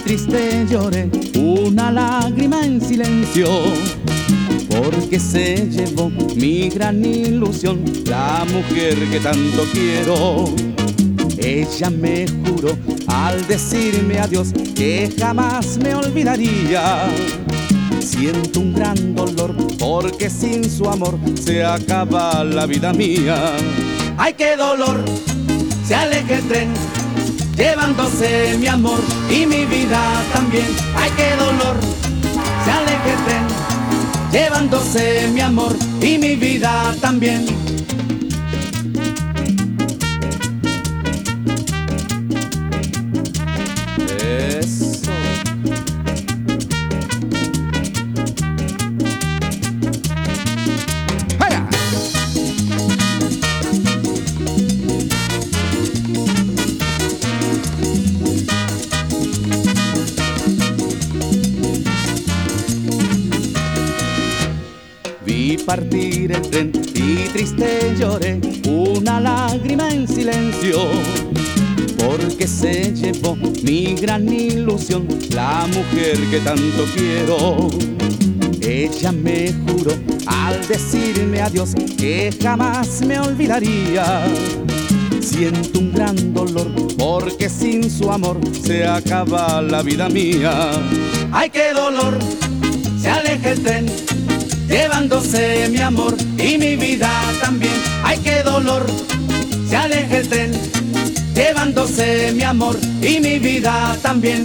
triste lloré una lágrima en silencio, porque se llevó mi gran ilusión, la mujer que tanto quiero. Ella me juró al decirme adiós que jamás me olvidaría. Siento un gran dolor porque sin su amor se acaba la vida mía. ¡Ay, qué dolor! Se aleja el tren llevándose mi amor y mi vida también. ¡Ay, qué dolor! Se aleja el tren llevándose mi amor y mi vida también. Eso. ¡Vaya! Vi partir el tren y triste lloré una lágrima en silencio, porque se llevó mi gran ilusión, la mujer que tanto quiero. Ella me juró al decirme adiós que jamás me olvidaría. Siento un gran dolor porque sin su amor se acaba la vida mía. ¡Ay, qué dolor! Se aleja el tren llevándose mi amor y mi vida también. ¡Ay, qué dolor! Se aleja el tren llevándose mi amor y mi vida también.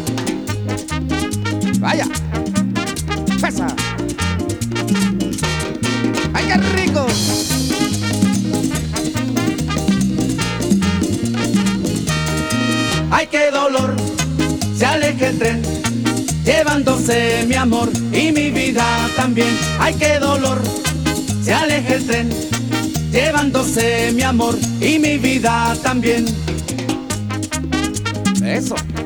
¡Vaya! ¡Pesa! ¡Ay, qué rico! ¡Ay, qué dolor! Se aleja el tren llevándose mi amor y mi vida también. ¡Ay, qué dolor! Se aleja el tren llevándose mi amor y mi vida también. Eso.